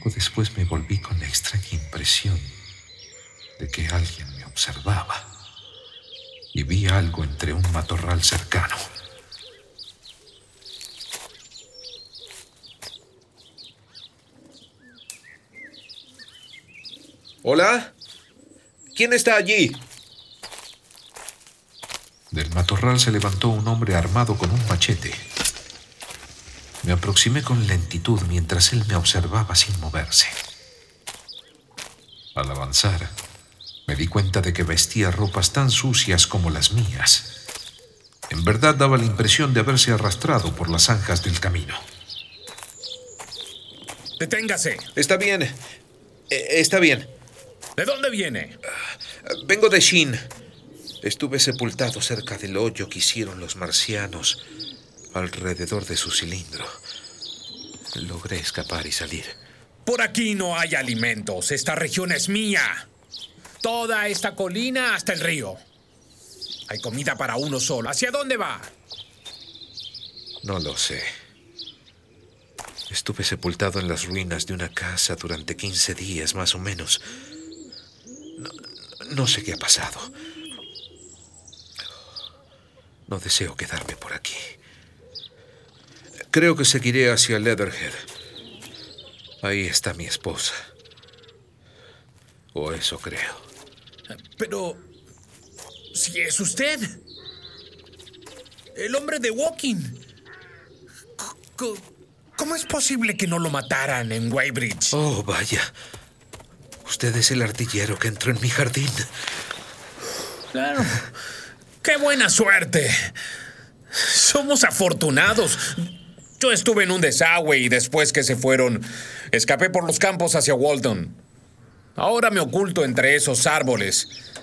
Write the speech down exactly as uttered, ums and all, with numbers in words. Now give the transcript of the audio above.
Poco después me volví con la extraña impresión de que alguien me observaba y vi algo entre un matorral cercano. ¿Hola? ¿Quién está allí? Del matorral se levantó un hombre armado con un machete. Me aproximé con lentitud mientras él me observaba sin moverse. Al avanzar, me di cuenta de que vestía ropas tan sucias como las mías. En verdad daba la impresión de haberse arrastrado por las zanjas del camino. ¡Deténgase! Está bien. Eh, está bien. ¿De dónde viene? Uh, vengo de Shin. Estuve sepultado cerca del hoyo que hicieron los marcianos alrededor de su cilindro. Logré escapar y salir. Por aquí no hay alimentos. Esta región es mía. Toda esta colina hasta el río. Hay comida para uno solo. ¿Hacia dónde va? No lo sé. Estuve sepultado en las ruinas de una casa durante quince días, más o menos. No, no sé qué ha pasado. No deseo quedarme por aquí. Creo que seguiré hacia Leatherhead. Ahí está mi esposa. O eso creo. Pero... si es usted. El hombre de Walking. ¿Cómo es posible que no lo mataran en Weybridge? Oh, vaya. Usted es el artillero que entró en mi jardín. Claro. ¡Qué buena suerte! Somos afortunados. Yo estuve en un desagüe y después que se fueron, escapé por los campos hacia Walton. Ahora me oculto entre esos árboles.